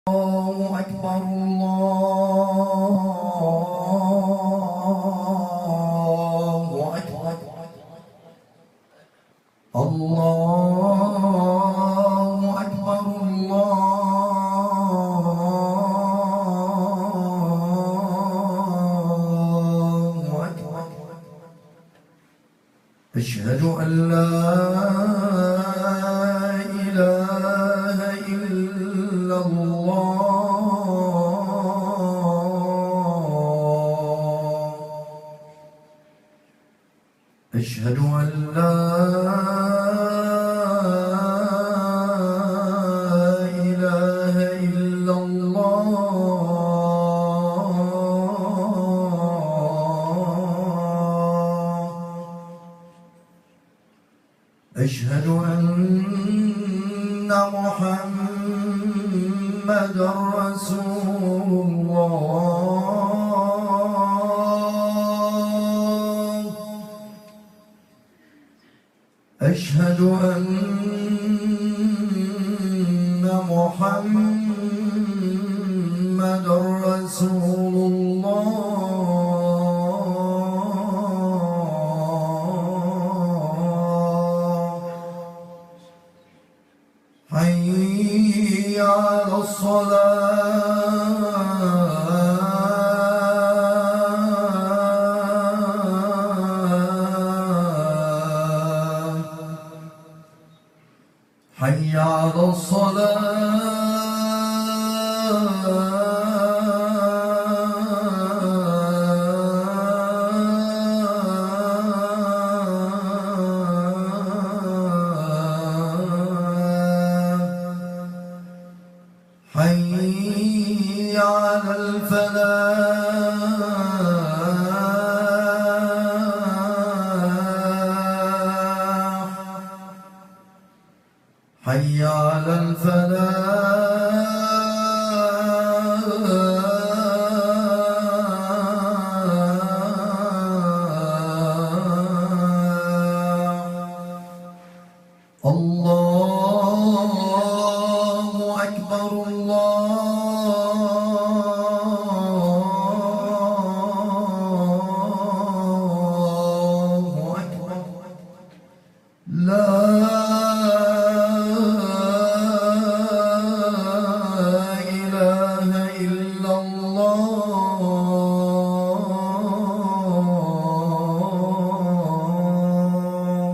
الله أكبر الله أكبر الله أكبر الله أكبر أشهد أن لا إله إلا الله أشهد أن لا إله إلا الله أشهد أن محمدًا رسول الله أشهد أن محمدًا رسول الله حي على الصلاة حي على الصلاة حي على الفلاح حي على الفلاح الله أكبر الله أكبر لا إله إلا الله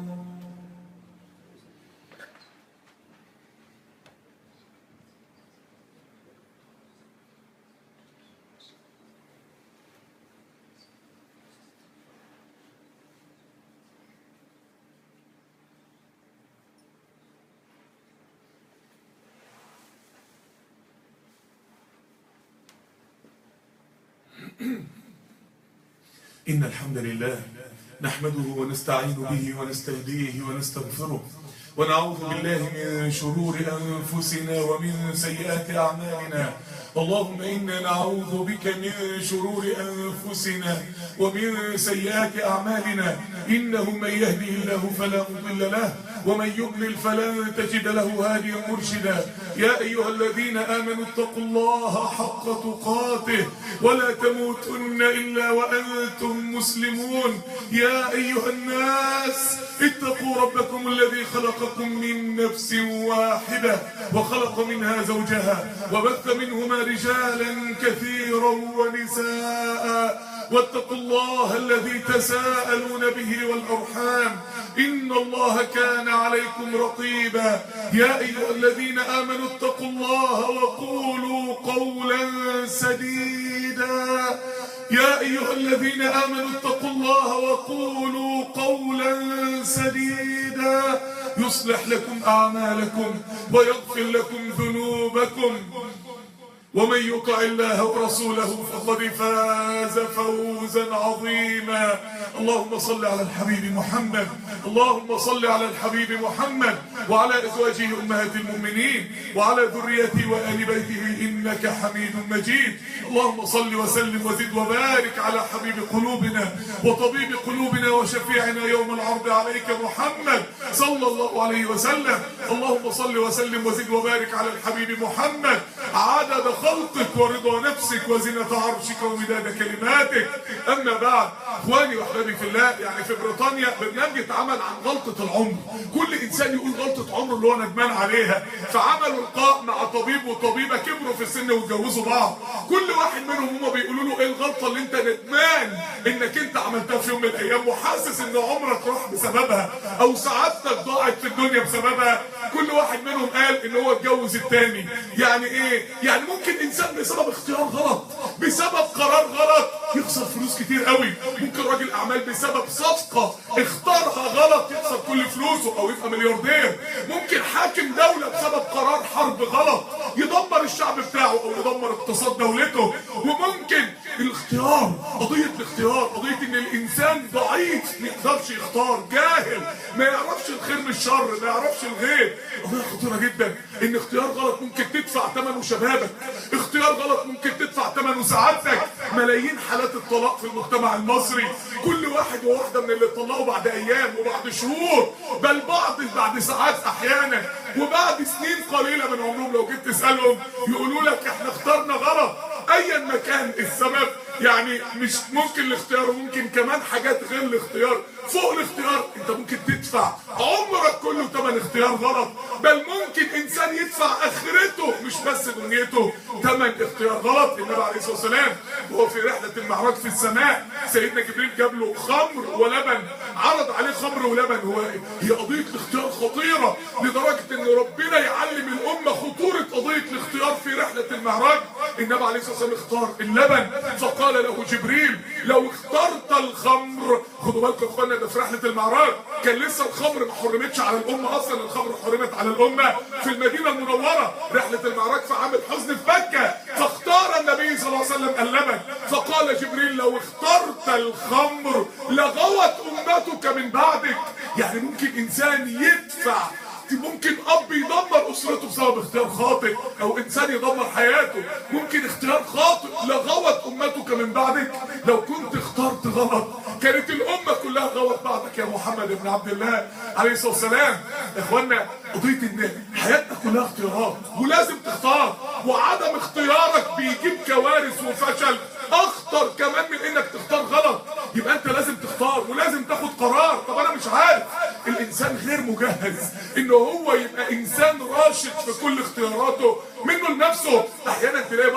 إن الحمد لله نحمده ونستعين به ونستهديه ونستغفره ونعوذ بالله من شرور أنفسنا ومن سيئات أعمالنا. اللهم إنا نعوذ بك من شرور أنفسنا ومن سيئات أعمالنا. إنه من يهده الله فلا مضل له ومن يضلل فلن تجد له هاديا مرشدا. يا أيها الذين آمنوا اتقوا الله حق تقاته ولا تموتن إلا وأنتم مسلمون. يا أيها الناس اتقوا ربكم الذي خلقكم من نفس واحدة وخلق منها زوجها وبث منهما رجالا كثيرا ونساء واتقوا الله الذي تساءلون به والأرحام إن الله كان عليكم رقيبا. يا أيها الذين آمنوا اتقوا الله وقولوا قولا سديدا. يا أيها الذين آمنوا اتقوا الله وقولوا قولا سديدا يصلح لكم أعمالكم ويغفر لكم ذنوبكم ومن يطع الله ورسوله فقد فاز فوزا عظيما. اللهم صل على الحبيب محمد، اللهم صل على الحبيب محمد وعلى ازواجه امهات المؤمنين وعلى ذريته وآل بيته انك حميد مجيد. اللهم صل وسلم وزد وبارك على حبيب قلوبنا وطبيب قلوبنا وشفيعنا يوم العرض عليك محمد صلى الله عليه وسلم. اللهم صل وسلم وزد وبارك على الحبيب محمد عدد خلقك ورضا نفسك وزنة عرشك ومداد كلماتك. اما بعد، اخواني واحبابي في الله، يعني في بريطانيا برنامج اتعمل عن غلطة العمر. كل انسان يقول غلطة عمره اللي هو ندمان عليها، فعملوا لقاء مع طبيب وطبيبة كبروا في السن واتجوزوا بعض. كل واحد منهم هما بيقولوا له ايه الغلطة اللي انت ندمان انك انت عملتها في يوم من الايام وحاسس ان عمرك راح بسببها او سعادتك ضاعت في الدنيا بسببها. كل واحد منهم قال ان هو اتجوز التاني. يعني ايه؟ يعني ممكن انسان بسبب اختيار غلط، بسبب قرار غلط يخسر فلوس كتير قوي. ممكن راجل اعمال بسبب صفقة اختارها غلط يخسر كل فلوسه او يبقى ملياردير. ممكن حاكم دولة بسبب قرار حرب غلط يدمر الشعب بتاعه او يدمر اقتصاد دولته. وممكن الاختيار، قضية الاختيار، قضية ان الانسان ضعيف ما يقدرش يختار، جاهل ما يعرفش الخير من الشر، ما يعرفش الغيب. قضية خطيرة جدا ان اختيار غلط ممكن تدفع ثمنه شبابك، اختيار غلط ممكن تدفع ثمنه سعادتك. ملايين حالات الطلاق في المجتمع المصري، كل واحد وواحدة من اللي اتطلقوا بعد ايام وبعد شهور، بل بعد ساعات احيانا وبعد سنين قليلة من عمرهم لو جيت تسألهم يقولوا لك احنا اخترنا غلط. ايا ما كان السبب، يعني مش ممكن الاختيار، وممكن كمان حاجات غير الاختيار فوق الاختيار. انت ممكن تدفع عمرك كله ثمن اختيار غلط، بل ممكن انسان يدفع اخرته مش بس دنيته ثمن اختيار غلط. النبي عليه الصلاه والسلام وهو في رحله المعراج في السماء، سيدنا جبريل جاب له خمر ولبن، عرض عليه خمر ولبن. هي قضيه الاختيار خطيره لدرجه ان ربنا يعلم الامه خطوره قضيه الاختيار في رحله المعراج. النبي عليه الصلاه والسلام اختار اللبن، فقال له جبريل لو اخترت الخمر. خدوا بالكم يا اخوانا، ده في رحله المعراج كان لسه الخمر ما حرمتش على الامه، اصلا الخمر حرمت على الامه في المدينه المنوره. رحله المعراج في عام الحزن في مكه، فاختار النبي صلى الله عليه وسلم اللبن. فقال جبريل لو اخترت الخمر لغوت امتك من بعدك. يعني ممكن انسان يدفع، ممكن اب يدمر اسرته بسبب اختيار خاطئ، او انسان يدمر حياته. ممكن اختيار خاطئ لغوت امتك من بعدك. لو كنت اخترت غلط كانت الامه كلها غوت بعدك يا محمد بن عبد الله عليه الصلاه والسلام. يا اخوانا، قضيه ان حياتنا كلها اختيارات ولازم تختار، وعدم اختيارك بيجيب كوارث وفشل اخطر كمان من انك تختار غلط. يبقى انت لازم تختار ولازم تاخد قرار. طب انا مش عارف، الانسان غير مجهز انه هو يبقى انسان راشد في كل اختياراته منه لنفسه. احيانا تلاقي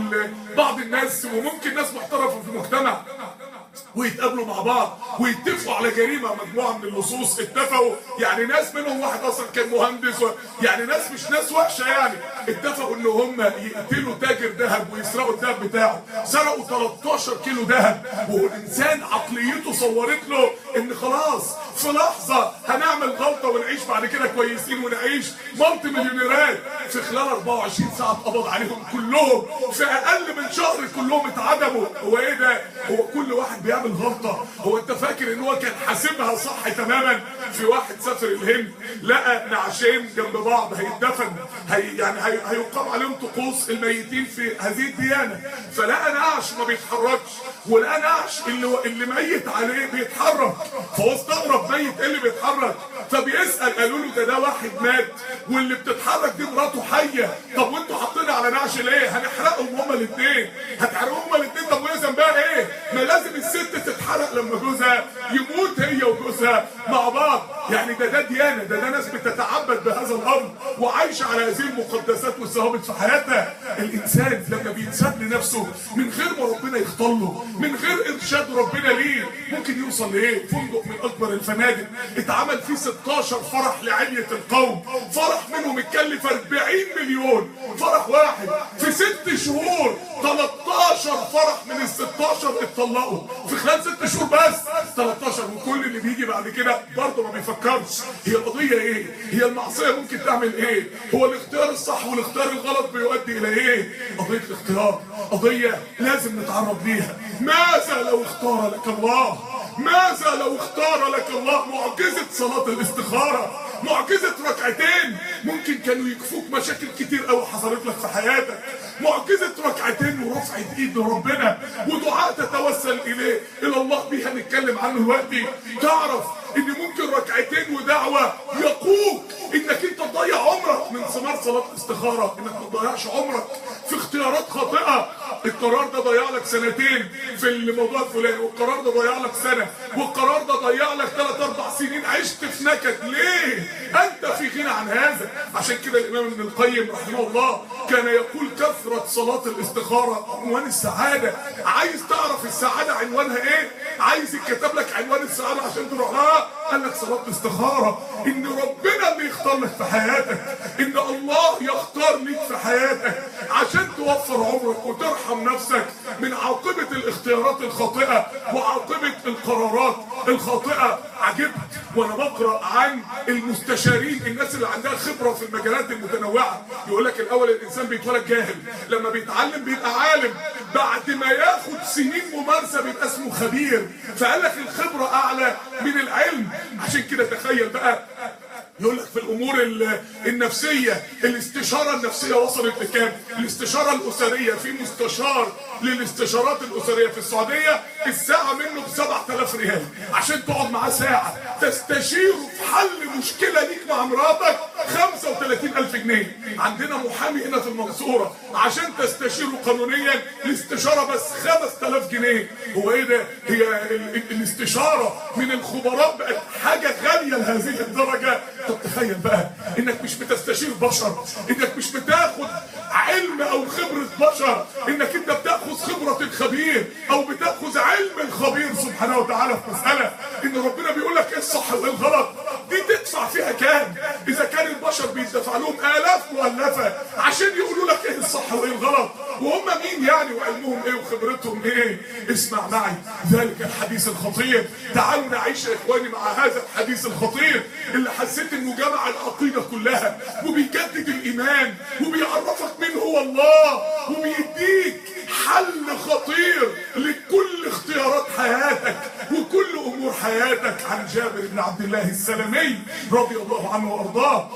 بعض الناس، وممكن ناس محترفه في المجتمع، ويتقابلوا مع بعض ويتفقوا على جريمه. مجموعه من اللصوص اتفقوا، يعني ناس منهم واحد اصلا كان مهندس، يعني ناس مش ناس وحشه، يعني اتفقوا ان هم يقتلوا تاجر ذهب ويسرقوا الذهب بتاعه. سرقوا 13 كيلو ذهب، والانسان عقليته صورت له ان خلاص في لحظه هنعمل غلطه ونعيش بعد كده كويسين ونعيش مالتي مليونيرات. في خلال 24 ساعه اتقبض عليهم كلهم، في اقل من شهر كلهم اتعدموا. هو ايه ده؟ هو كل واحد بيعمل غلطه. هو انت فاكر ان هو كان حاسبها صح تماما؟ في واحد سافر الهند لقى نعشين جنب بعض هيتدفن، هيقام عليهم طقوس الميتين في هذه الديانه، فلقى نعش ما بيتحركش، ولقى نعش اللي ميت عليه بيتحرك. فهو استغرب، ميت ايه اللي بيتحرك؟ فبيسال، قالوا له ده واحد مات واللي بتتحرك دي مراته حيه. طب وانتوا حاطين على نعش ليه؟ هنحرقهم هما الاثنين. هتحرقهم هما الاثنين؟ طب وهي ذنبها ايه؟ ما لازم الست تتحرق لما جوزها يموت هي وجوزها مع بعض. يعني ده ديانه، ده ناس بتتعبد بهذا الامر وعايشه على هذه المقدسات والثوابت في حياتها. الانسان لما بينساب لنفسه من غير ما ربنا يختار له، من غير ارشاد ربنا ليه، ممكن يوصل لايه؟ فندق من اكبر الفنادق اتعمل فيه 16 فرح لعلية القوم، فرح منهم اتكلف 40 مليون، فرح واحد في 6 شهور 13 فرح من ال 16 اتطلقوا في خلال 6 شهور بس 13. وكل اللي بيجي بعد كده برضه ما بيفكرش بيفكرش هي القضيه ايه، هي المعصيه ممكن تعمل ايه، هو الاختيار الصح والاختيار الغلط بيؤدي الى ايه. قضيه الاختيار قضيه لازم نتعرض ليها. ماذا لو اختار لك الله؟ ماذا لو اختار لك الله؟ معجزه صلاه الاستخاره، معجزه ركعتين ممكن كانوا يكفوك مشاكل كتير قوي حصلت لك في حياتك. معجزه ركعتين ورفعه ايد لربنا ودعاء تتوسل اليه الى الله بيها نتكلم عنه دلوقتي. تعرف ان ممكن ركعتين ودعوه يقوك انك انت تضيع عمرك من ثمار صلاه الاستخاره، انك ما تضيعش عمرك في اختيارات خاطئه. القرار ده ضيع لك سنتين في الموضوع الفلاني، والقرار ده ضيع لك سنه، والقرار ده ضيع لك 3 4 سنين عشت في نكد. ليه؟ انت في غنى عن هذا. عشان كده الامام ابن القيم رحمه الله كان يقول كثره صلاه الاستخاره عنوان السعاده. عايز تعرف السعاده عنوانها ايه؟ عايز يتكتب لك عنوان السعاده عشان تروح لها؟ قال لك صلاه الاستخاره. ان ربنا اللي يختار لك في حياتك، ان الله يختار ليك في حياتك عشان توفر عمرك وترحم نفسك من عاقبه الاختيارات الخاطئه وعاقبه القرارات الخاطئه. عجبت وانا بقرا عن المستشارين، الناس اللي عندها خبره في المجالات المتنوعه. يقول لك الاول الانسان بيتولد جاهل، لما بيتعلم بيبقى عالم، بعد ما ياخد سنين ممارسه بيبقى اسمه خبير. فقال لك الخبره اعلى من العلم. عشان كده تخيل بقى، يقول لك في الامور النفسيه الاستشاره النفسيه وصلت لكام؟ الاستشاره الاسريه، في مستشار للاستشارات الاسريه في السعوديه الساعه منه ب7000 ريال عشان تقعد معاه ساعه تستشيره في حل مشكله ليك مع مراتك 35000 جنيه. عندنا محامي هنا في المنصوره عشان تستشيره قانونيا الاستشاره بس 5000 جنيه. هو ايه ده؟ هي الاستشاره من الخبراء بقت حاجه غاليه لهذه الدرجه. طب تخيل بقى انك مش بتستشير بشر، انك مش بتاخد علم او خبرة بشر، انك انت بتاخذ خبرة الخبير او بتاخذ علم الخبير سبحانه وتعالى في مسألة ان ربنا بيقول لك ايه الصح وايه الغلط. دي تدفع فيها كام؟ اذا كان البشر بيدفع لهم الاف مؤلفة عشان يقولوا لك ايه الصح وايه الغلط، وهم مين يعني وعلمهم ايه وخبرتهم ايه؟ اسمع معي ذلك الحديث الخطير. تعالوا نعيش يا اخواني مع هذا الحديث الخطير اللي حسيت انه جمع العقيدة كلها وبيجدد الايمان وبيعرفك مين هو الله وبيديك حل خطير لكل اختيارات حياتك وكل امور حياتك. عن جابر بن عبد الله السلمي رضي الله عنه وارضاه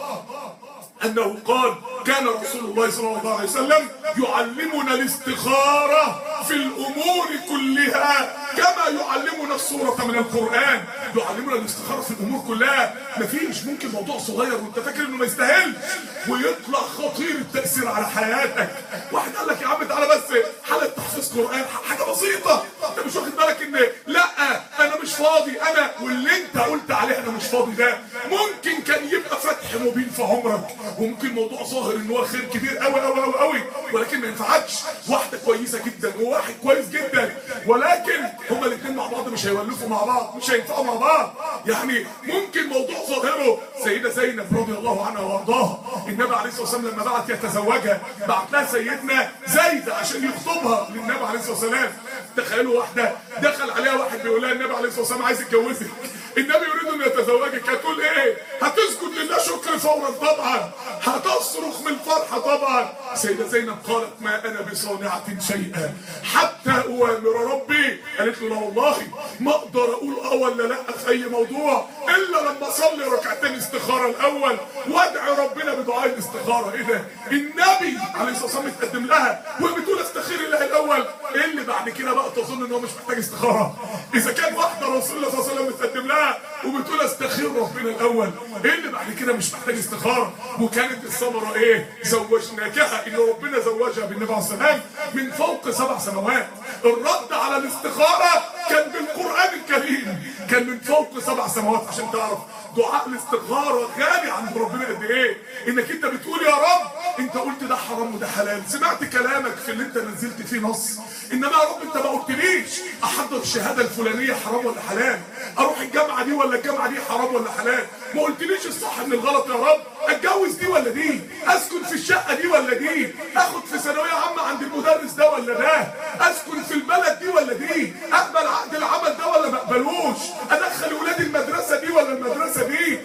انه قال كان رسول الله صلى الله عليه وسلم يعلمنا الاستخارة في الامور كلها كما يعلمنا السورة من القرآن. يعلمنا الاستخارة في الامور كلها. مفيش ممكن موضوع صغير وانت فاكر انه ما يستاهلش ويطلع خطير التأثير على حياتك. واحد قال لك يا عم تعالى بس حالة تحفيظ قرآن حاجة بسيطة، انت مش واخد بالك ان لا انا مش فاضي، انا واللي انت قلت عليه انا مش فاضي ده ممكن كان يبقى فتح مبين في عمرك، وممكن موضوع ظاهر ان هو خير كبير قوي قوي قوي قوي، ولكن ما ينفعكش. واحدة كويسة جدا وواحد كويس جدا، ولكن هما الاثنين مع بعض مش هيولفوا مع بعض، مش هينفعوا مع بعض. يعني ممكن موضوع ظاهره سيدة زينب رضي الله عنها وارضاها، النبي عليه الصلاه والسلام لما بعت يتزوجها بعت لها سيدنا زيد عشان يخطبها للنبي عليه الصلاه والسلام. تخيلوا واحده دخل عليها واحد بيقول لها النبي عليه الصلاه والسلام عايز يتجوزك، النبي يريد ان يتزوجك، هتقول ايه؟ هتسجد لله شكر فورا طبعا، هتصرخ من الفرحه طبعا. سيده زينب قالت ما انا بصانعه شيئا حتى اوامر ربي. قالت له لا والله ما اقدر اقول ولا لا في اي موضوع الا لما اصلي ركعتين استخاره الاول وادعي ربنا بدعاء الاستخاره. ايه ده؟ النبي عليه الصلاه والسلام اتقدم لها وهي بتقول استخير الله الاول. ايه اللي بعد كده بقى تظن ان هو مش محتاج استخاره؟ اذا كان واحده رسول الله صلى الله عليه وسلم متقدم لها وبتقول استخير ربنا الاول، ايه اللي بعد كده مش محتاج استخاره؟ وكانت الثمره ايه؟ زوجناكها، ان ربنا زوجها بالنبي عليه الصلاه والسلام من فوق 7 سنوات. الرد على الاستخاره كان بالقران الكريم، كان من فوق 7 سنوات. عشان تعرف دعاء الاستخاره غالي عند ربنا قد ايه. انك انت بتقول يا رب انت قلت ده حرام وده حلال، سمعت كلامك في اللي انت نزلت فيه نص، انما يا رب انت ما قلتليش احضر الشهاده الفلانيه حرام ولا حلال، اروح الجامعه دي ولا الجامعه دي حرام ولا حلال، ما قلتليش الصح من الغلط يا رب، اتجوز دي ولا دي، اسكن في الشقه دي ولا دي، اخد في ثانويه عامه عند المدرس ده ولا ده، اسكن في البلد دي ولا دي، اقبل عقد العمل ده ولا ما اقبلوش، ادخل ولادي المدرسه دي ولا المدرسه دي.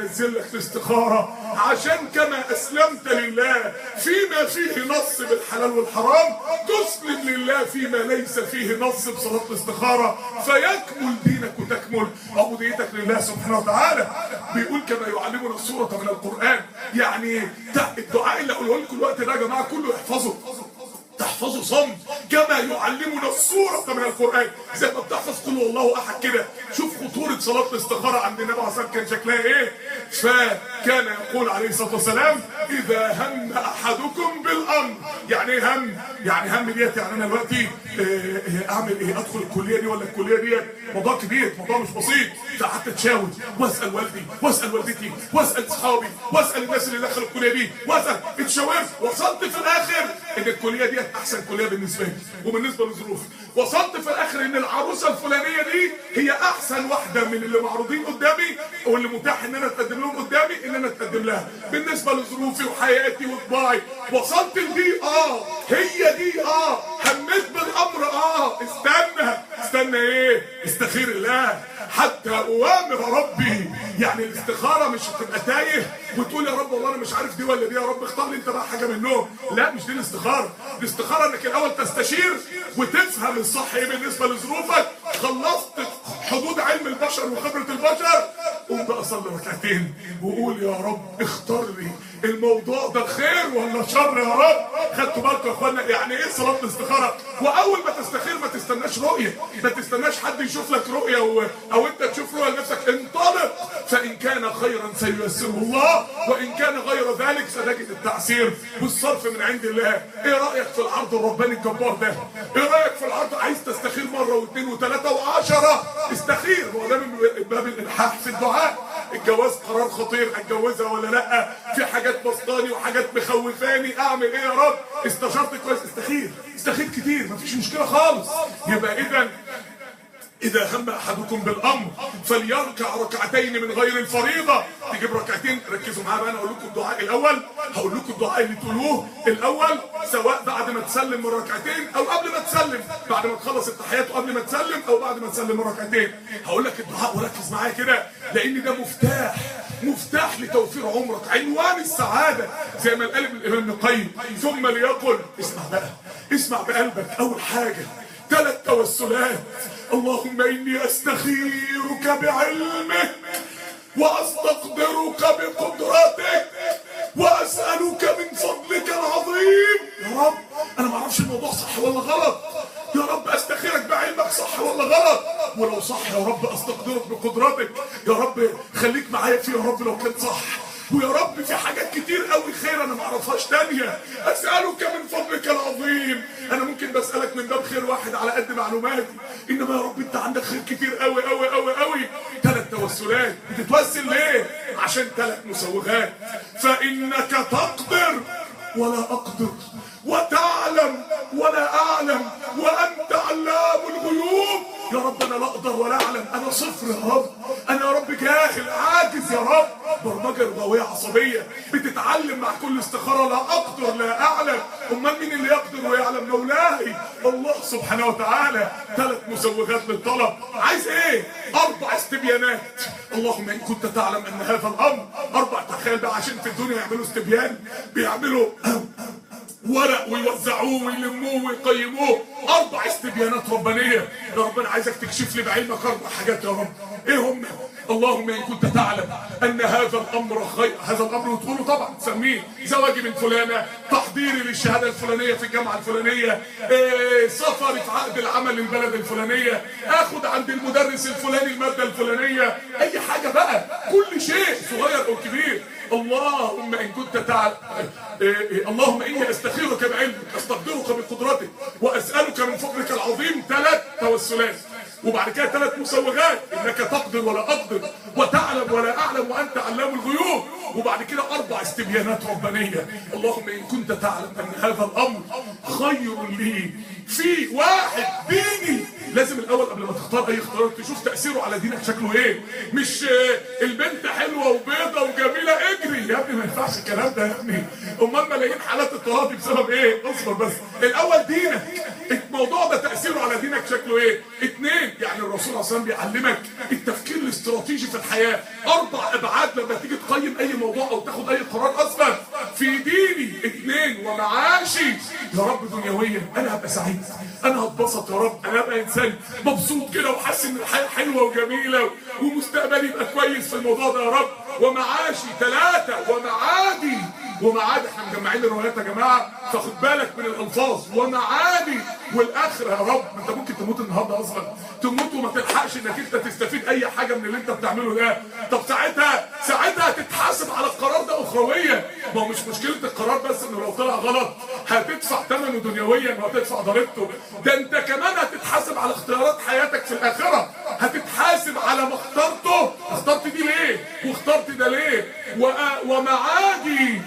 منزل لك الاستخارة عشان كما أسلمت لله فيما فيه نص بالحلال والحرام تسلم لله فيما ليس فيه نص بصلاة الاستخارة، فيكمل دينك وتكمل عبوديتك لله سبحانه وتعالى. بيقول كما يعلمنا السورة من القرآن، يعني الدعاء اللي أقوله لكم الوقت ده يا جماعة كله يحفظه، تحفظه صم كما يعلمنا السورة من القرآن، زي ما بتحفظ قل هو الله أحد كده. شوف خطورة صلاة الاستخارة عند النبي عليه الصلاة والسلام كان شكلها إيه؟ فكان يقول عليه الصلاة والسلام إذا هم أحدكم بالأمر. يعني إيه هم؟ يعني هم ديت يعني أنا دلوقتي أعمل إيه؟ أدخل الكلية دي ولا الكلية ديت؟ موضوع كبير، موضوع مش بسيط. فقعدت أتشاور وأسأل والدي وأسأل والدتي وأسأل أصحابي وأسأل الناس اللي دخلوا الكلية دي وأسأل، اتشاورت وصلت في الآخر إن الكلية ديت أحسن كلية بالنسبة لي وبالنسبة لظروفي. وصلت في الآخر إن العروسة الفلانية دي هي أحسن واحدة من اللي معروضين قدامي واللي متاح إن أنا أتقدم لهم قدامي إن أنا أتقدم لها بالنسبة لظروفي وحياتي وطباعي. وصلت لدي هي دي هميت بالأمر استنى إيه؟ استخير الله حتى أوامر ربي. يعني الاستخارة مش هتبقى تايه وتقول يا رب والله أنا مش عارف دي ولا دي، يا رب اختار لي أنت بقى حاجة منهم. لا، مش دي الاستخارة. الاستخارة إنك الأول تستشير وتفهم الصح إيه بالنسبة لظروفك. خلصت حدود علم البشر وخبرة البشر، قوم بقى صلي ركعتين وقول يا رب اختار لي الموضوع ده خير ولا شر يا رب. خدتوا بالكم يا اخوانا يعني ايه صلاه الاستخاره؟ واول ما تستخير ما تستناش رؤيه، ما تستناش حد يشوف لك رؤيه او انت تشوف رؤيه لنفسك. انطلق، فان كان خيرا سييسره الله وان كان غير ذلك ستجد التعسير والصرف من عند الله. ايه رايك في العرض الرباني الجبار ده؟ ايه رايك في العرض؟ عايز تستخير مره واثنين وثلاثه وعشره، استخير. هو ده من باب الالحاح في الدعاء. الجواز قرار خطير، اتجوزها ولا لا؟ في حاجات بسطاني وحاجات مخوفاني، اعمل ايه يا رب؟ استشرت كويس، استخير كتير، مفيش مشكله خالص. يبقى إذا هم أحدكم بالأمر فليركع ركعتين من غير الفريضة. تجيب ركعتين. ركزوا معايا بقى، أنا أقول لكم الدعاء الأول، هقول لكم الدعاء اللي تقولوه الأول سواء بعد ما تسلم من ركعتين أو قبل ما تسلم، بعد ما تخلص التحيات وقبل ما تسلم أو بعد ما تسلم من ركعتين. هقول لك الدعاء وركز معايا كده، لأن ده مفتاح لتوفير عمرك، عنوان السعادة زي ما قال الإمام ابن القيم. ثم ليقل، اسمع بقلبك. أول حاجة 3 توسلات. اللهم إني أستخيرك بعلمك وأستقدرك بقدرتك وأسألك من فضلك العظيم. يا رب أنا ما أعرفش الموضوع صح ولا غلط، يا رب أستخيرك بعلمك صح ولا غلط، ولو صح يا رب أستقدرك بقدرتك، يا رب خليك معايا فيه يا رب لو كان صح، ويا رب في حاجات كتير قوي خير انا ما اعرفهاش تانية. اسالك من فضلك العظيم. انا ممكن بسالك من باب خير واحد على قد معلوماتي، انما يا رب انت عندك خير كتير قوي قوي قوي قوي. 3 توسلات. بتتوسل ليه؟ عشان 3 مسوغات. فانك تقدر ولا اقدر وتعلم ولا اعلم وانت علام الغيوب. يا رب انا لا اقدر ولا اعلم، انا صفر يا رب، انا يا رب جاهل عاجز يا رب. برمجه ربويه عصبيه بتتعلم مع كل استخاره، لا اقدر لا اعلم. امال مين اللي يقدر ويعلم؟ مولاي الله سبحانه وتعالى. 3 مسوغات للطلب. عايز ايه؟ 4 استبيانات. اللهم ان كنت تعلم ان هذا الامر 4. تخيل بقى عشان في الدنيا يعملوا استبيان، بيعملوا ورق ويوزعوه ويلموه ويقيموه. 4 استبيانات ربانيه. يا رب انا عايزك تكشف لي بعلمك 4 حاجات يا رب. ايه هم؟ اللهم ان كنت تعلم ان هذا الامر خير، هذا الامر وتقوله طبعا تسميه زواجي من فلانه، تحضيري للشهاده الفلانيه في الجامعه الفلانيه، سفري في عقد العمل للبلد الفلانيه، اخد عند المدرس الفلاني الماده الفلانيه، اي حاجه بقى، كل شيء صغير او كبير. اللهم ان كنت تعلم اللهم اني استخيرك بعلمك، استقدرك بقدرتك، واسالك من فضلك العظيم. 3 توسلات. وبعد كده 3 مسوغات، انك تقدر ولا اقدر وتعلم ولا اعلم وانت علام الغيوب. وبعد كده 4 استبيانات ربانيه. اللهم ان كنت تعلم ان هذا الامر خير لي في 1 ديني لازم الاول قبل ما تختار اي اختيار تشوف تاثيره على دينك شكله ايه. مش البنت حلوه وبيضه وجميله اجري يا ابني، ما ينفعش الكلام ده يا ابني. امال ملايين حالات الطلاق بسبب ايه؟ اصبر بس. الاول دينك، الموضوع ده تاثيره على دينك شكله ايه؟ اتنين، يعني الرسول صلى الله عليه وسلم بيعلمك التفكير الاستراتيجي في الحياه، 4 ابعاد لما تيجي تقيم اي موضوع او تاخد اي قرار اصلا. في ديني 2 ومعاشي، يا رب دنيويا انا هبقى سعيد، انا هتبسط يا رب، انا هبقى انسان مبسوط كده وحاسس ان الحياه حلوه وجميله ومستقبلي يبقى كويس في الموضوع ده يا رب. ومعاشي 3 ومعادي. ومعادي احنا مجمعين الروايات يا جماعه، فخد بالك من الالفاظ. ومعادي والاخره يا رب. ما انت ممكن تموت النهارده اصلا، تموت وما تلحقش انك انت تستفيد اي حاجه من اللي انت بتعمله ده. طب ساعتها تتحاسب على القرار ده اخرويا. ما هو مش مشكله القرار بس انه لو طلع غلط هتدفع ثمنه دنيويا وهتدفع ضريبته، ده انت كمان هتتحاسب على اختيارات حياتك في الاخره. هتتحاسب على ما اخترت دي ليه واخترت ده ليه. ومعادي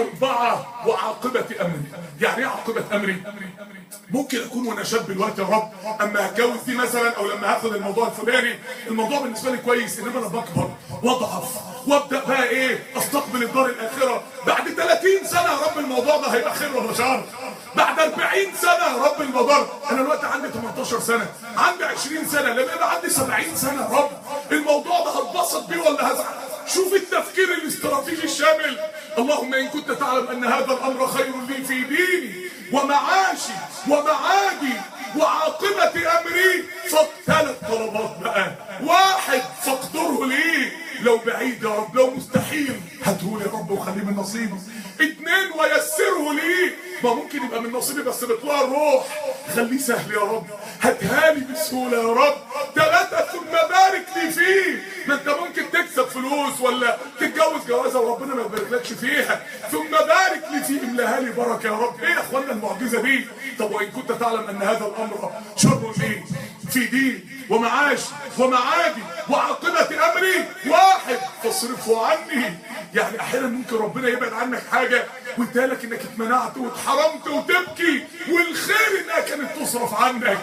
4 وعاقبة أمري. يعني ايه عاقبة أمري؟ ممكن أكون وأنا شاب دلوقتي يا رب أما هتجوز دي مثلا أو لما هاخد الموضوع الفلاني الموضوع بالنسبة لي كويس، إنما أنا بكبر وأضعف وأبدأ بقى إيه أستقبل الدار الآخرة. بعد 30 سنة يا رب الموضوع ده هيبقى خير ولا شر. بعد 40 سنة يا رب الموضوع، أنا دلوقتي عندي 18 سنة، عندي 20 سنة، لما يبقى عندي 70 سنة يا رب الموضوع ده هتبسط بيه ولا هزعل؟ شوف التفكير الاستراتيجي الشامل. اللهم إن كنت تعلم أن هذا الأمر خير لي في ديني ومعاشي ومعادي وعاقبة أمري، فالثلاث طلبات بقى. 1 فاقدره لي، لو بعيد يا رب، لو مستحيل هاتهولي يا رب وخليه من نصيبي. 2 ويسره لي، ما ممكن يبقى من نصيبي بس بطلع الروح، خليه سهل يا رب، هاتهالي بسهوله يا رب. 3 ثم بارك لي فيه، ما انت ممكن تكسب فلوس ولا تتجوز جوازه وربنا ما يباركلكش فيها، ثم بارك لي فيه، املاها لي بركه يا رب. ايه يا اخوانا المعجزه دي؟ طب وان كنت تعلم ان هذا الامر شر لي في دين ومعاش ومعادي وعاقبه امري، 1 فاصرفه عني. يعني احيانا ممكن ربنا يبعد عنك حاجه ويدالك انك اتمنعت واتحرمت وتبكي والخير انها كانت تصرف عنك.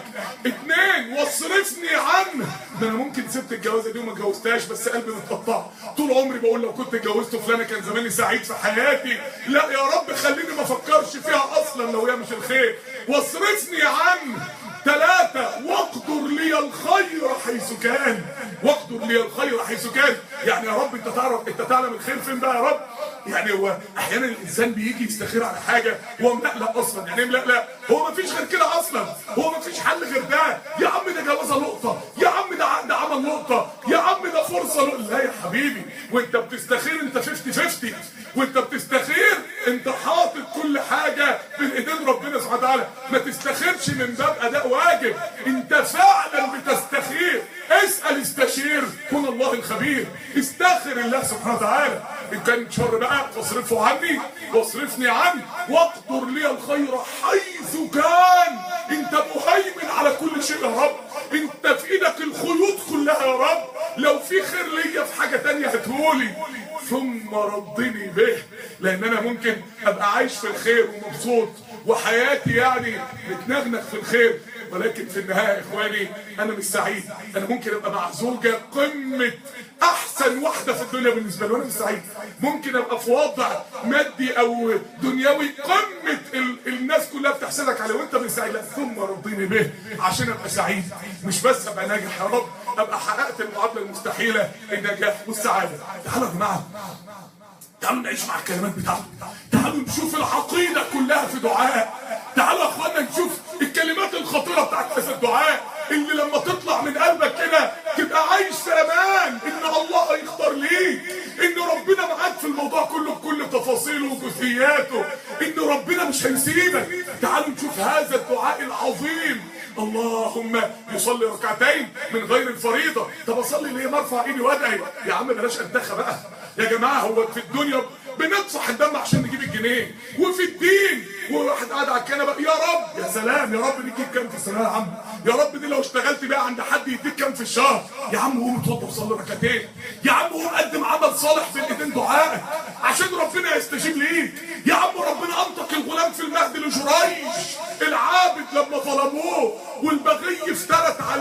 2 واصرفني عنه، ده انا ممكن سبت الجوازه دي وما اتجوزتهاش بس قلبي متقطع، طول عمري بقول لو كنت اتجوزت فلانه كان زماني سعيد في حياتي، لا يا رب خليني ما افكرش فيها اصلا لو هي مش الخير، واصرفني عنه. 3 واقدر لي الخير حيث كان، واقدر لي الخير حيث كان. يعني يا رب انت تعلم الخير فين بقى يا رب. يعني هو احيانا الانسان بيجي يستخير على حاجه هو ملقلق اصلا. يعني ايه ملقلق؟ هو ما فيش غير كده اصلا، هو ما فيش حل غير ده. يا عم ده جوازه لقطه، يا عم ده عمل لقطه، يا عم ده فرصه لقطة. لا يا حبيبي، وانت بتستخير انت 50-50، وانت بتستخير انت حاطط كل حاجه بين ايدين ربنا سبحانه وتعالى. ما تستخيرش من باب اداء واجب، انت فعلا بتستخير. اسال استشير كن الله الخبير، استخر الله سبحانه وتعالى. ان كان شر بقى فاصرفه عني واصرفني عنه، واقدر لي الخير حيث كان. انت مهيمن على كل شيء يا رب، انت في ايدك الخيوط كلها يا رب، لو في خير ليا في حاجه تانيه هاتهولي. ثم رضني به، لان انا ممكن ابقى عايش في الخير ومبسوط وحياتي يعني بتنغنغ في الخير، ولكن في النهايه يا اخواني انا مش سعيد. انا ممكن ابقى مع زوجه قمه احسن واحده في الدنيا بالنسبه لي وانا مش سعيد. ممكن ابقى في وضع مادي او دنيوي قمه الناس كلها بتحسدك عليه وانت مش سعيد. لا، ثم رضيني به عشان ابقى سعيد، مش بس ابقى ناجح يا رب، ابقى حققت المعادله المستحيله، النجاح والسعاده. تعالوا يا جماعه، تعالوا نعيش مع الكلمات بتاعته، تعالوا نشوف العقيده كلها في دعاء. تعالوا يا اخوانا نشوف الكلمات الخطيره بتاعت هذا الدعاء اللي لما تطلع من قلبك كده تبقى عايش في امان ان الله هيختار ليك، ان ربنا معاك في الموضوع كله بكل تفاصيله وجزئياته، ان ربنا مش هيسيبك. تعالوا نشوف هذا الدعاء العظيم. اللهم يصلي 2 ركعتين من غير الفريضه. طب اصلي ليه؟ ما ارفع ايدي وادعي يا عم، بلاش انتخى بقى يا جماعه. هو في الدنيا بندفع الدم عشان نجيب الجنيه، وفي الدين وواحد قاعد على الكنبه يا رب يا سلام، يا رب دي تجيب كام في السنه يا عم؟ يا رب دي لو اشتغلت بقى عند حد يديك كام في الشهر؟ يا عم قوم اتوضى وصلي 2 ركعتين، يا عم قوم قدم عمل صالح في الايدين دعائك عشان ربنا يستجيب ليك. يا عم ربنا انطق الغلام في المهد لجريج العابد لما ظلموه والبغي افترت عليه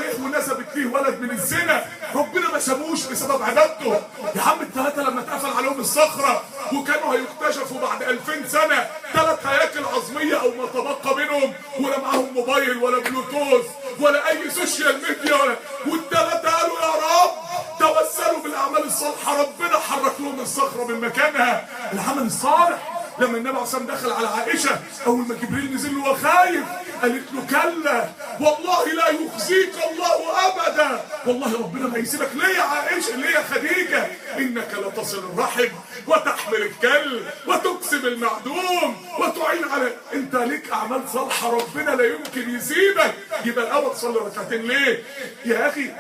كانوا هيكتشفوا بعد 2000 سنة 3 هياكل عظمية او ما تبقى منهم، ولا معاهم موبايل ولا بلوتوث ولا اي سوشيال ميديا والثلاثة قالوا يا رب توسلوا بالاعمال الصالحة، ربنا حرك لهم الصخرة من مكانها. العمل الصالح. لما النبي عليه الصلاه والسلام دخل على عائشه اول ما جبريل نزل له وخايف قالت له كلا والله لا يخزيك الله ابدا، والله ربنا ما يسيبك. ليه يا عائشه؟ ليه يا خديجه؟ انك لتصل الرحم وتحمل الكل وتكسب المعدوم وتعين على، انت ليك اعمال صالحه ربنا لا يمكن يسيبك. يبقى الاول صلي ركعتين. ليه يا اخي؟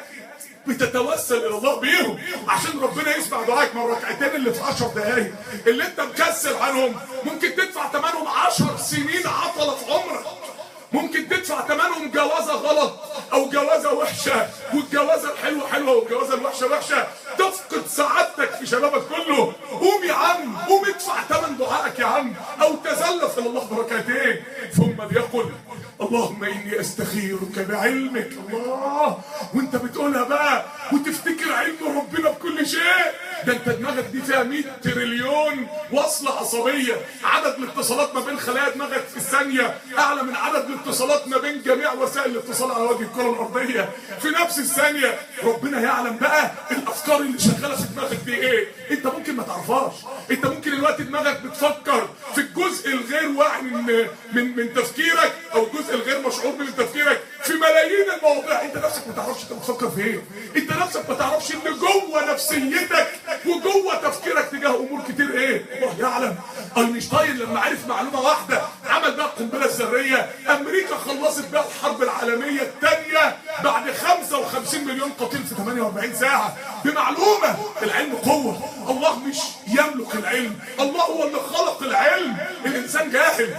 بتتوسل الى الله بيهم عشان ربنا يسمع دعائك. من الركعتين اللي في 10 دقايق اللي انت مكسل عنهم ممكن تدفع ثمنهم 10 سنين عطله في عمرك، ممكن تدفع ثمنهم جوازه غلط او جوازه وحشه، والجوازه الحلوه حلوه والجوازه الوحشه وحشه، تفقد سعادتك في شبابك كله. قوم يا عم، قوم ادفع ثمن دعائك يا عم، او تزلف الى الله بركعتين. ثم بيقول اللهم اني استخيرك بعلمك. الله، وانت بتقولها بقى وتفتكر علم ربنا بكل شيء. ده انت دماغك دي فيها 100 تريليون وصله عصبيه، عدد الاتصالات ما بين خلايا دماغك في الثانيه اعلى من عدد الاتصالات ما بين جميع وسائل الاتصال على وجه الكره الارضيه في نفس الثانيه. ربنا يعلم بقى الافكار اللي شغاله في دماغك دي ايه، انت ممكن ما تعرفهاش. انت ممكن الوقت دماغك بتفكر في الجزء الغير واعي من تفكيرك، او الجزء الغير مشعور من تفكيرك في ملايين المواضيع. انت نفسك ما تعرفش انت بتفكر في ايه، انت نفسك ما تعرفش ان جوه نفسيتك وجوه تفكيرك تجاه امور كتير ايه. الله يعلم. اينشتاين لما عرف معلومه واحده عمل بقى القنبله الذريه. امريكا خلصت بقى الحرب العالميه الثانيه بعد 55 مليون قتيل في 48 ساعه بمعلومه. العلم قوه، الله مش يملك العلم، الله هو اللي خلق العلم. الانسان جاهل.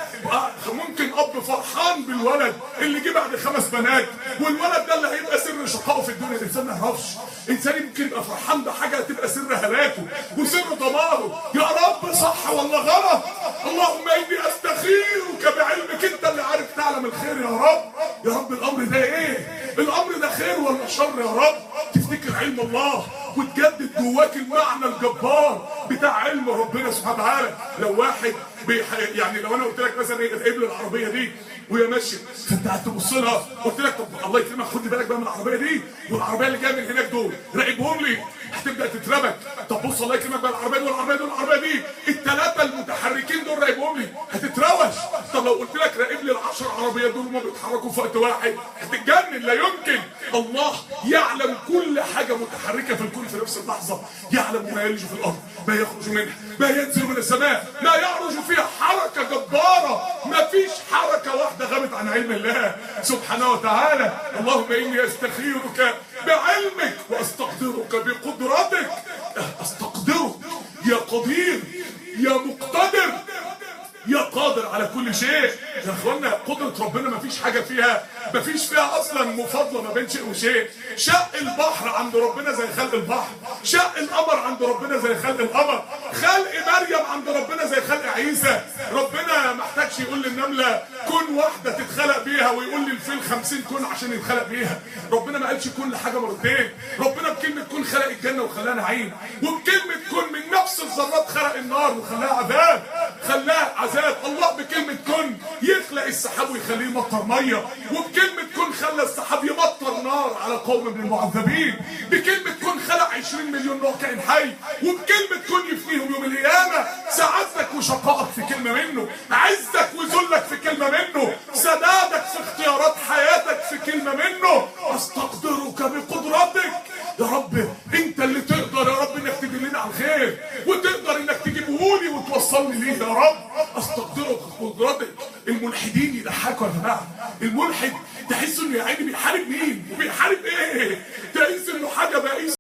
ممكن اب فرحان بالولد اللي جه بعد 5 بنات، والولد ده اللي هيبقى سر شقائه في الدنيا. الانسان ما يعرفش. انسان يمكن يبقى فرحان بحاجه تبقى سر هلاكه وسر دماره. يا رب صح ولا غلط؟ اللهم اني استخيرك بعلمك، انت اللي عارف تعلم الخير يا رب. يا رب الامر ده ايه؟ الامر ده خير ولا شر يا رب؟ تفتكر علم الله وتجدد جواك المعنى الجبار بتاع علم ربنا سبحانه وتعالى. لو واحد يعني لو انا قلت لك مثلا ايه الابل العربيه دي وهي ماشيه، فانت قاعد تبص لها قلت لك طب الله يكرمك خد بالك بقى من العربيه دي والعربيه اللي جايه من هناك دول راقبهم لي، هتبدا تتربك. طب بص الله يكرمك بقى العربيه دي والعربيه دي والعربيه دي، الثلاثه المتحركين دول راقبهم لي، هتتروش. طب لو قلت لك راقب لي ال10 عربيات دول وما بيتحركوا في وقت واحد، هتتجنن. لا يمكن. الله يعلم كل حاجه متحركه في الكون في نفس اللحظه، يعلم ما يلج في الارض، ما يخرج منها، ما ينزل من السماء، ما يعرج فيها حركه جباره. ما فيش حركه واحده غابت عن علم الله سبحانه وتعالى. اللهم اني استخيرك بعلمك واستقدرك بقدرتك. استقدرك يا قدير يا مقتدر يا قادر على كل شيء. يا اخوانا قدرة ربنا ما فيش حاجة فيها، ما فيش فيها اصلا مفاضلة ما بين شيء وشيء. شق البحر عند ربنا زي خلق البحر، شق القمر عند ربنا زي خلق القمر، خلق مريم عند ربنا زي خلق عيسى. ربنا ما احتاجش يقول للنملة كن واحدة تتخلق بيها ويقول للفيل 50 كن عشان يتخلق بيها. ربنا ما قالش كل حاجة مرتين. ربنا بكلمة كن خلق الجنة وخلاها نعيم، وبكلمة كن من نفس الذرات خلق النار وخلاها عذاب، خلاها عذاب. الله بكلمة كن يخلق السحاب ويخليه يمطر ميه، وبكلمة كن خلى السحاب يمطر نار على قوم من المعذبين. بكلمة كن خلق 20 مليون نوع كائن حي، وبكلمة كن يفنيهم يوم القيامة. سعادتك وشقائك في كلمة منه، عزك وذلك في كلمة منه، سدادك في اختيارات حياتك في كلمة منه. استقدرك بقدرتك. يا رب انت اللي تقدر يا رب انك تدلني على الخير، وتقدر انك تجيبهولي وتوصلني ليه يا رب. استقدرك بقدرتك. الملحدين يضحكوا يا جماعه. الملحد تحس انه يا عيني بيحارب مين وبيحارب ايه، تحس انه حاجه بائسه.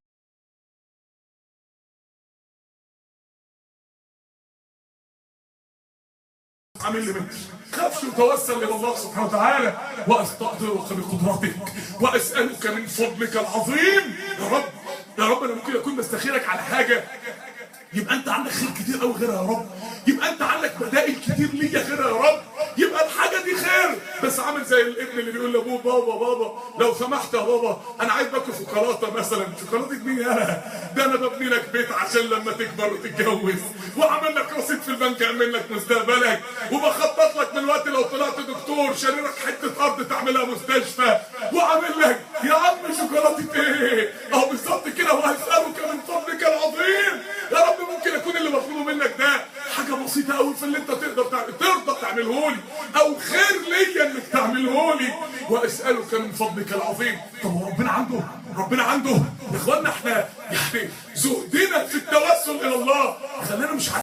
عامل لي منك خافش وتوسل الى الله سبحانه وتعالى. واستقدرك بقدرتك واسالك من فضلك العظيم. يا رب يا رب انا ممكن اكون بستخيرك على حاجه يبقى انت عندك خير كتير قوي غيرها يا رب، يبقى انت عندك بدائل كتير ليا غيرها يا رب، يبقى الحاجه دي خير بس عامل زي الابن اللي بيقول لابوه بابا بابا لو سمحت يا بابا انا عايز باكل شوكولاته مثلا. شوكولاته مين انا؟ ده انا ببني لك بيت عشان لما تكبر وتتجوز، واعمل لك رصيد في البنك يعمل لك مستقبلك، وبخطط لك من الوقت لو طلعت دكتور شاري لك حته ارض تعملها مستشفى، وعامل لك يا عم شوكولاته ايه؟ اهو بالظبط كده. وهسالك من فضلك العظيم يا رب ممكن يكون اللي مطلوب منك ده حاجه بسيطه قوي في اللي انت ترضى تعمله لي، او خير ليا انك تعمله لي، واسالك من فضلك العظيم. طب هو ربنا عنده يا اخوانا. احنا يعني زهدنا في التوسل الى الله خلينا مش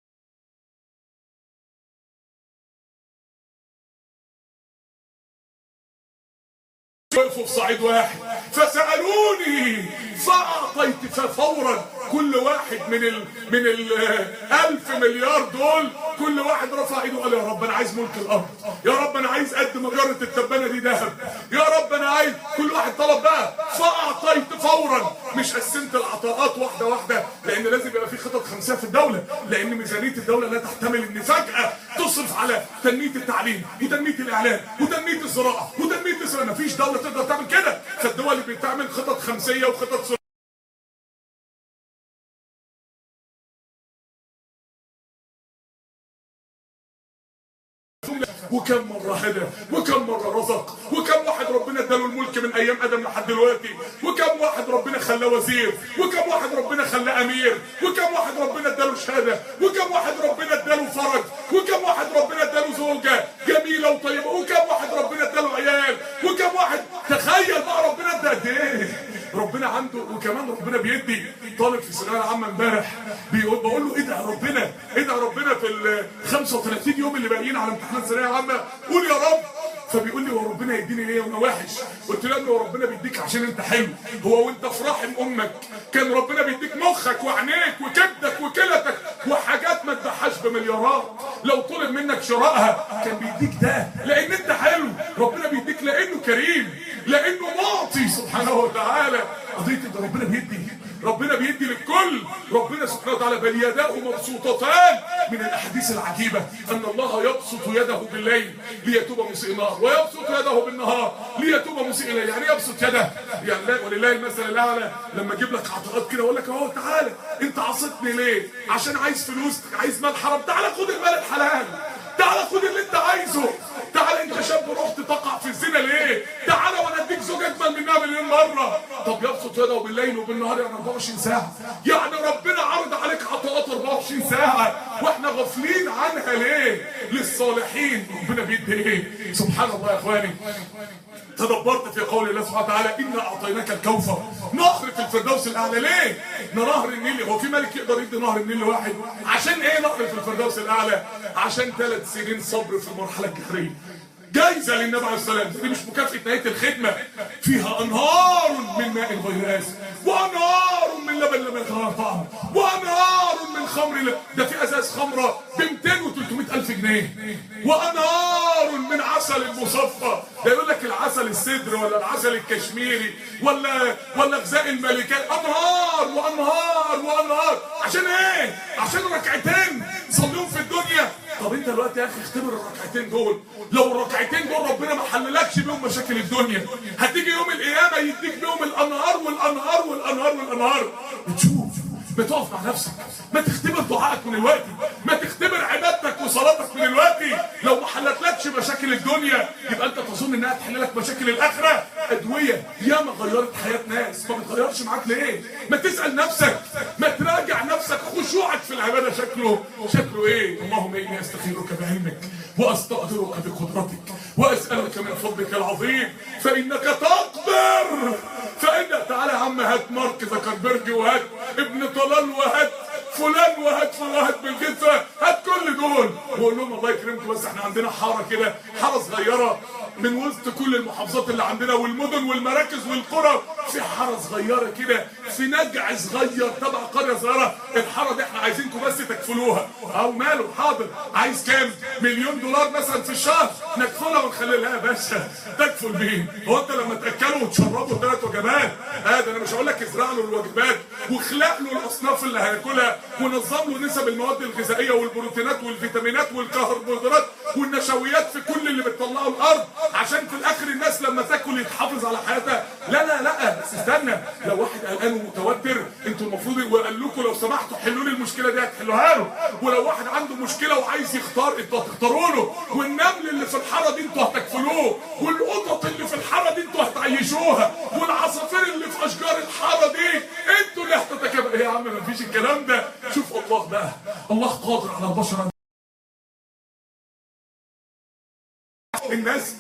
وقفوا في صعيد واحد فسألوني فأعطيت. ففورا كل واحد من ال 1000 مليار دول كل واحد رفع ايده وقال يا رب انا عايز ملك الارض، يا رب انا عايز قد مجرة التبانة دي ذهب، يا رب انا عايز. كل واحد طلب بقى فأعطيت فورا. مش قسمت العطاءات واحدة واحدة، لان لازم يبقى في خطط خمسية في الدولة، لان ميزانية الدولة لا تحتمل ان فجأة تصرف على تنمية التعليم وتنمية الاعلام وتنمية الزراعة وتنمية الزراعة. مفيش دولة تقدر تعمل كده. فالدول اللي بتعمل خطط خمسية وخطط وكم مرة هدى وكم مرة رزق، وكم واحد ربنا اداله الملك من ايام ادم لحد دلوقتي، وكم واحد ربنا خلاه وزير، وكم واحد ربنا خلاه امير، وكم واحد ربنا اداله شهادة، وكم واحد ربنا اداله فرج، وكم واحد ربنا اداله زوجة جميلة وطيبة، وكم واحد ربنا اداله عيال، وكم واحد. تخيل بقى ربنا ادى قد ايه. ربنا عنده. وكمان ربنا بيدي. طالب في الثانويه العامه امبارح بقول له ادعي ربنا ادعي ربنا في ال 35 يوم اللي باقيين على امتحان الثانويه العامه قول يا رب. فبيقول لي هو ربنا يديني ليه وانا وحش؟ قلت له هو ربنا بيديك عشان انت حلو. هو وانت في رحم امك كان ربنا بيديك مخك وعينيك وكبدك وكلتك وحاجات ما تباعهاش بمليارات، لو طلب منك شرائها كان بيديك ده لان انت حلو. ربنا بيديك لانه كريم، لانه معطي سبحانه وتعالى. قضيه ده ربنا بيدي للكل. ربنا سبحانه وتعالى بل يداه مبسوطتان. من الاحاديث العجيبه ان الله يبسط يده بالليل ليتوب مسيء النهار، ويبسط يده بالنهار ليتوب مسيء الليل. يعني يبسط يده يعني ولله المثل الاعلى. لما اجيب لك عطاءات كده اقول لك اهو تعالى انت عصيتني ليه؟ عشان عايز فلوس، عايز مال حرام، تعالى خد المال الحلال، تعالى خد اللي انت عايزه، تعالى انت شاب رحت تقع في الزنا ليه؟ تعالى وانا اديك زوج اجمل منها مليون مره. طب يبسط يده بالليل وبالنهار يعني 24 ساعه، يعني ربنا عرض عليك عطاءات 24 ساعه واحنا غافلين عنها ليه؟ للصالحين ربنا بيدي ايه؟ سبحان الله يا اخواني. تدبرت في قول الله سبحانه وتعالى انا اعطيناك الكوثر نهر في الفردوس الاعلى. ليه؟ نهر النيل. هو في ملك يقدر يدي نهر النيل لواحد؟ عشان ايه نهر في الفردوس الاعلى؟ عشان 3 سنين صبر في المرحله الجحريه. جايزه للنبي عليه الصلاه والسلام. دي مش مكافاه نهايه الخدمه. فيها انهار من ماء غير آسن، وانهار من لبن لم يتغير طعمه، وانهار من خمر ده في ازاز خمره ب 200 و 300 الف جنيه، وانهار من عسل مصفى. ده يقول لك العسل السدر ولا العسل الكشميري ولا غذاء الملكات. انهار وانهار وانهار. عشان ايه؟ عشان ركعتين صليهم في الدنيا. طب انت دلوقتي يا اخي اختبر الركعتين دول. لو الركعتين دول ربنا ما حللكش بيهم مشاكل الدنيا، هتيجي يوم القيامه يديك بيهم الانهار والانهار والانهار والانهار. بتشوف بتقف مع نفسك، ما تختبر دعائك من الوقت، ما تختبر عبادتك وصلاتك من الوقت. لو ما حلتلكش مشاكل الدنيا يبقى انت تظن انها تحل لك مشاكل الاخره. ادويه ياما غيرت حياه ناس، ما بتغيرش معاك ليه؟ ما تسال نفسك، ما تراجع نفسك. خشوعك في العباده شكله ايه؟ اللهم اني استخيرك بعلمك واستقدرك بقدرتك واسالك من فضلك العظيم فانك تقدر. تعالى يا عم هات مارك زكربرج وهات ابن طلال وهات فلان وهات بالجثه، هات كل دول وقول لهم الله يكرمكم بس احنا عندنا حاره كده، حاره صغيره من وسط كل المحافظات اللي عندنا والمدن والمراكز والقرى في حاره صغيره كده، في نجع صغير تبع قريه صغيره، الحاره دي احنا عايزينكم بس تكفلوها. او ماله، حاضر، عايز كام؟ $1,000,000 مثلا في الشهر، نكفلها ونخلي لها يا باشا. تكفل مين؟ هو انت لما تاكله وتشربه 3 وجبات؟ ده انا مش هقول لك ازرع له الوجبات واخلق له الاصناف اللي هياكلها، ونظم له نسب المواد الغذائيه والبروتينات والفيتامينات والكربوهيدرات والنشويات في كل اللي بتطلعه الارض، عشان في الاخر الناس لما تاكل يتحافظ على حياتها. لا لا لا، بس استنى، لو واحد قلقان ومتوتر انتوا المفروض وقال لكم لو سمحتوا حلوا لي المشكله دي هتحلوها له، ولو واحد عنده مشكله وعايز يختار انتوا هتختاروا له، والنمل اللي في الحاره دي انتوا هتكفلوه، والقطط اللي في الحاره دي انتوا هتعيشوها، والعصافير اللي في اشجار الحاره دي انتوا اللي هتتكافئوا. ايه يا عم مفيش الكلام ده. شوف الله بقى، الله قادر على البشر. الناس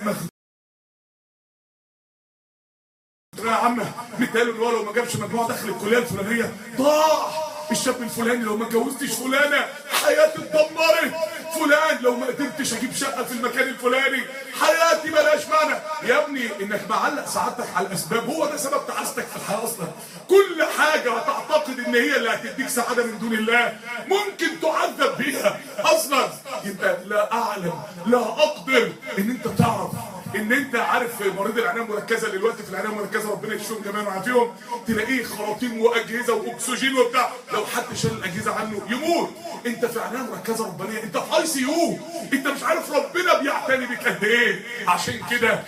يا عم مثال، ان هو لو ما جابش مجموعه داخل الكليه الفلانيه ضاع، الشاب الفلاني لو ما اتجوزتش فلانه حياتي اتدمرت، فلان لو ما قدرتش اجيب شقه في المكان الفلاني حياتي مالهاش معنى. يا ابني انك معلق سعادتك على الاسباب هو ده سبب تعاستك في الحياه اصلا. كل حاجه هتعتقد ان هي اللي هتديك سعاده من دون الله ممكن تعذب بيها اصلا. يبقى لا اعلم لا اقدر ان انت تعرف ان انت عارف مريض العنايه المركزه اللي دلوقتي في العنايه المركزه ربنا يشفيهم جميعا ويعافيهم، تلاقيه خراطيم واجهزه واكسجين وبتاع، لو حد شال الاجهزه عنه يموت. انت في عنايه مركزه ربانيه، انت في ICU، انت مش عارف ربنا بيعتني بك قد ايه. عشان كده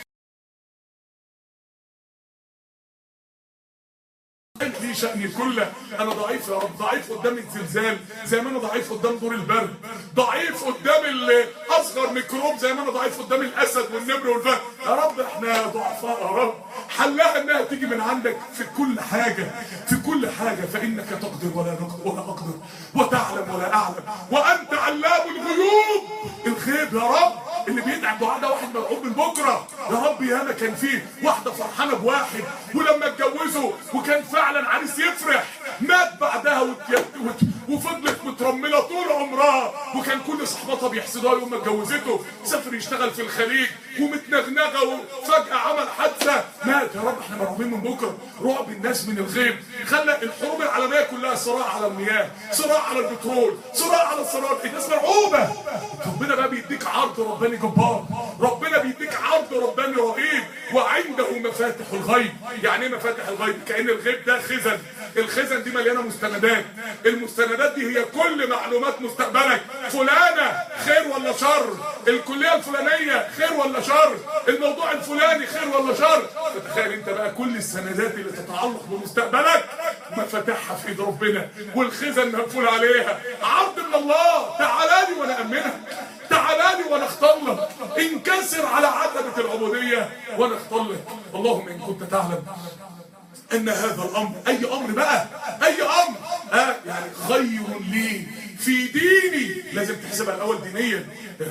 لي شأني كله، انا ضعيف يا رب، ضعيف قدام الزلزال زي ما انا ضعيف قدام دور البرد، ضعيف قدام اصغر ميكروب زي ما انا ضعيف قدام الاسد والنمر والفهد. يا رب احنا ضعفاء يا رب، حلها انها تيجي من عندك في كل حاجه، في كل حاجه، فانك تقدر ولا اقدر وتعلم ولا اعلم وانت علام الغيوب. الغيب يا رب اللي بيدعي الدعاء ده واحد مرعوب من بكره. يا رب ياما كان فيه واحده فرحانه بواحد ولما اتجوزوا وكان فعلا عريس يفرح، مات بعدها وفضلت مترمله طول عمرها، وكان كل صحباتها بيحسدوها يوم ما اتجوزته، سافر يشتغل في الخليج ومتنغنغه وفجاه عمل حادثه مات. يا رب احنا مرعوبين من بكره، رعب الناس من الغيب خلى الحروب العالميه كلها صراع على المياه، صراع على البترول، صراع على الثروات، الناس مرعوبه. ربنا بقى بيديك عرض رباني جبار، ربنا بيديك عرض رباني رهيب، وعنده مفاتح الغيب. يعني ايه مفاتح الغيب؟ كأن الغيب ده خزن، الخزن دي مليانه مستندات، المستندات دي هي كل معلومات مستقبلك، فلانه خير ولا شر، الكليه الفلانيه خير ولا شر، الموضوع الفلاني خير ولا شر. فتخيل انت بقى كل السندات اللي تتعلق بمستقبلك مفاتيحها في ايد ربنا، والخزن مقفول عليها، عرض من الله. تعالى لي وانا امنك، تعالى لي وانا اختار لك، انكسر على عتبه العبوديه وانا اختار لك. اللهم ان كنت تعلم ان هذا الامر، اي امر بقى، اي امر يعني خير لي في ديني، لازم تحسبها الاول دينيا،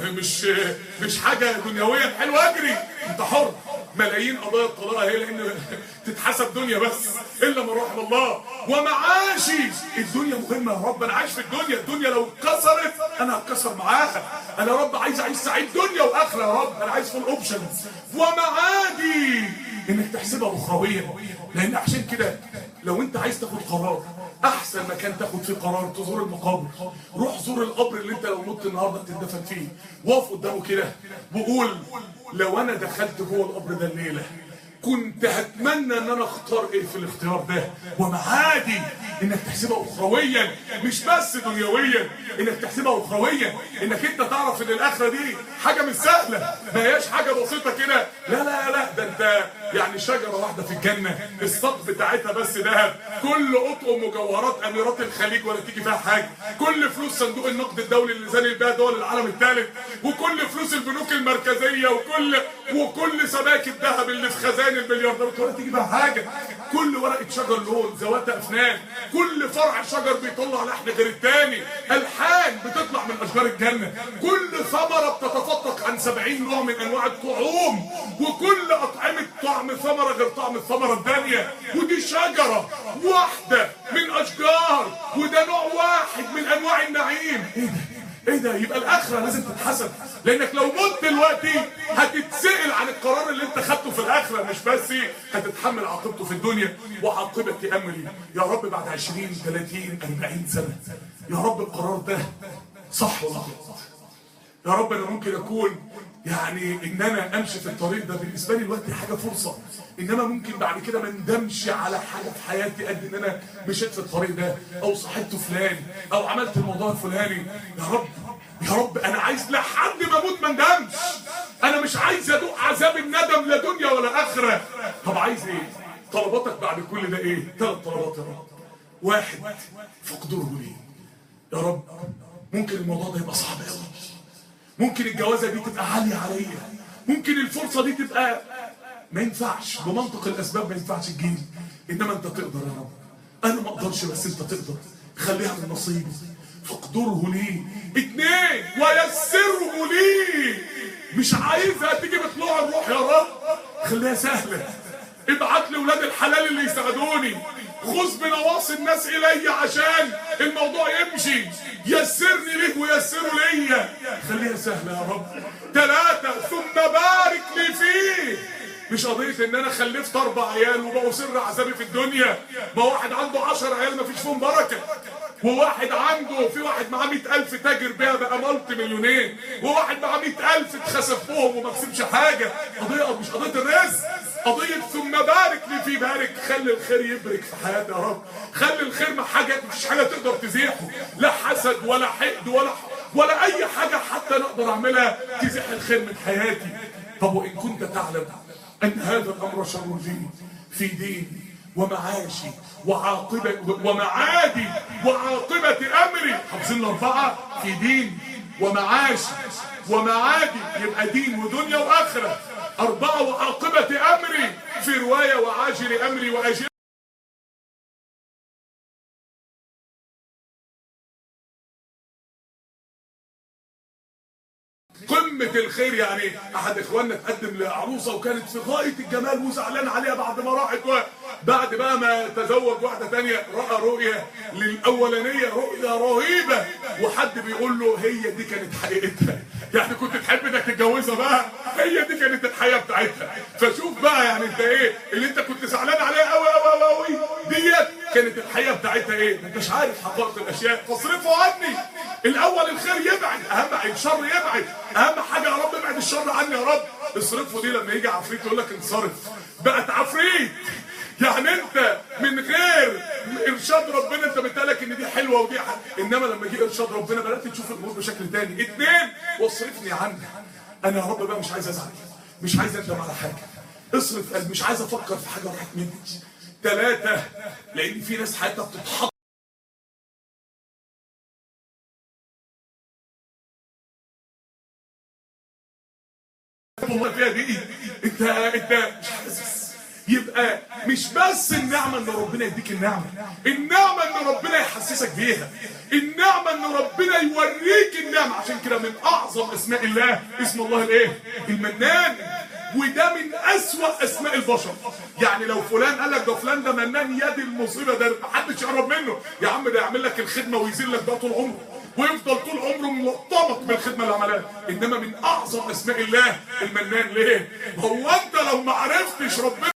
مش حاجه دنيويه حلوه اجري، انت حر. ملايين قضايا الطلاق هي لان تتحسب دنيا بس الا من رحم الله. ومعاشي، الدنيا مهمه يا رب، انا عايش في الدنيا لو اتكسرت انا هتكسر معاها، انا يا رب عايز اعيش سعيد دنيا واخره يا رب، انا عايز فول اوبشنز. ومعادي انك تحسبها اخرويا، لان عشان كده لو انت عايز تاخد قرار، احسن مكان تاخد فيه قرار تزور المقابر. روح زور القبر اللي انت لو مت النهارده تدفن فيه، واقف قدامه كده وقول لو انا دخلت جوه القبر ده الليله كنت هتمنى ان انا اختار ايه في الاختيار ده. ومعادي انك تحسبها اخرويا مش بس دنيويا، انك تحسبها اخرويا، انك انت تعرف ان الاخره دي حاجه مش سهله، ما هياش حاجه بسيطه كده، لا لا لا، ده انت يعني شجره واحده في الجنه الساق بتاعتها بس ذهب، كل اطقم مجوهرات اميرات الخليج ولا تيجي فيها حاجه، كل فلوس صندوق النقد الدولي اللي زاني بيها دول العالم الثالث، وكل فلوس البنوك المركزيه، وكل سبائك الذهب اللي في خزائن المليارديرات ولا تيجي بقى حاجه، كل ورقه شجر لون ذوات افنان، كل فرع شجر بيطلع لحن غير الثاني، الحان بتطلع من اشجار الجنه، كل ثمره بتتفتق عن 70 نوع من انواع الطعوم، وكل اطعمه طعم ثمره غير طعم الثمره الثانيه، ودي شجره واحده من اشجار، وده نوع واحد من انواع النعيم. ايه ده؟ ايه ده؟ يبقى الاخره لازم تتحسب، لانك لو مت دلوقتي هتتسال عن القرار اللي انت خدته في الاخره، مش بس هتتحمل عاقبته في الدنيا. وعاقبه امري يا رب بعد 20 30 40 سنه، يا رب القرار ده صح ولا غلط؟ يا رب انا ممكن اكون يعني ان انا امشي في الطريق ده بالنسبه لي دلوقتي حاجه فرصه، انما ممكن بعد كده ما ندمش على حاجه في حياتي قد ان انا مشيت في الطريق ده، او صاحبت فلان، او عملت الموضوع الفلاني. يا رب يا رب انا عايز لحد ما اموت ما ندمش. انا مش عايز ادوق عذاب الندم لا دنيا ولا اخره. طب عايز ايه؟ طلباتك بعد كل ده ايه؟ 3 طلبات يا رب. 1 فاقدره لي يا رب. ممكن الموضوع ده يبقى صعب قوي، ممكن الجوازه دي تبقى عاليه عليا، ممكن الفرصه دي تبقى ما ينفعش بمنطق الاسباب، ما ينفعش تجيلي، انما انت تقدر يا رب. انا ما اقدرش بس انت تقدر، خليها من نصيبي. فاقدره لي. 2 ويسره لي. مش عايزها تيجي بطلوع الروح يا رب، خليها سهله. ابعت لي ولاد الحلال اللي يساعدوني، خذ بنواصي الناس الي عشان الموضوع يمشي. يسرني ليه ويسروا ليا، خليها سهله يا رب. 3 ثم بارك لي فيه. مش قضيه ان انا خلفت 4 عيال وبقوا سر عذابي في الدنيا. ما واحد عنده 10 عيال ما فيش فيهم بركه، وواحد عنده في واحد معاه 100,000 تاجر بيها بقى مالتي مليونين، وواحد معاه 100,000 اتخسف بهم وما كسبش حاجه. قضيه مش قضيه الرزق، قضيه ثم بارك لي فيه. بارك، خلي الخير يبرك في حياتي يا رب. خلي الخير ما حاجه، مفيش حاجه تقدر تزيحه، لا حسد ولا حقد ولا اي حاجه حتى نقدر اعملها تزيح الخير من حياتي. طب وان كنت تعلم ان هذا الامر شر لي في ديني ومعاشي ومعادي وعاقبة أمري. حافظين 4 في دين ومعاشي ومعادي، يبقى دين ودنيا وآخرة. 4 وعاقبة أمري، في رواية وعاجل أمري وأجل. قمة الخير. يعني احد اخواننا تقدم لعروسه وكانت في غايه الجمال وزعلان عليها بعد ما راحت، بعد بقى ما تزوج واحده ثانيه راى رؤيه للاولانيه، رؤيه رهيبه، وحد بيقول له هي دي كانت حقيقتها. يعني كنت تحب انك تتجوزها بقى، هي دي كانت الحياه بتاعتها. فشوف بقى يعني انت ايه اللي انت كنت زعلان عليها قوي قوي قوي ديت كانت الحقيقه بتاعتها ايه؟ ما انتش عارف حقائق الاشياء. فاصرفوا عني. الاول الخير يبعد، اهم الشر يبعد، اهم حاجه يا رب ابعد الشر عني يا رب. اصرفه دي لما يجي عفريت يقول لك انصرف، بقت عفريت. يعني انت من غير ارشاد ربنا انت بتقالك ان دي حلوه ودي انما لما يجي ارشاد ربنا بدات تشوف الامور بشكل تاني. 2 واصرفني عني. انا يا رب بقى مش عايز ازعل، مش عايز اندم على حاجه. اصرف قلبي، مش عايز افكر في حاجه راحت مني. 3 لان في ناس حياتها بتتحط فيها دي انت مش حاسس. يبقى مش بس النعمه ان ربنا يديك النعمه ان ربنا يحسسك بيها، النعمه ان ربنا يوريك النعمه. عشان كده من اعظم اسماء الله اسم الله الايه؟ المنان. وده من اسوأ اسماء البشر. يعني لو فلان قال لك ده فلان ده منان، يد المصيبه ده محدش يقرب منه. يا عم ده يعمل لك الخدمه ويذل لك ده طول عمره ويفضل طول عمره ملطمك من الخدمه اللي عملها. انما من اعظم اسماء الله المنان. ليه؟ هو انت لو ما عرفتش ربنا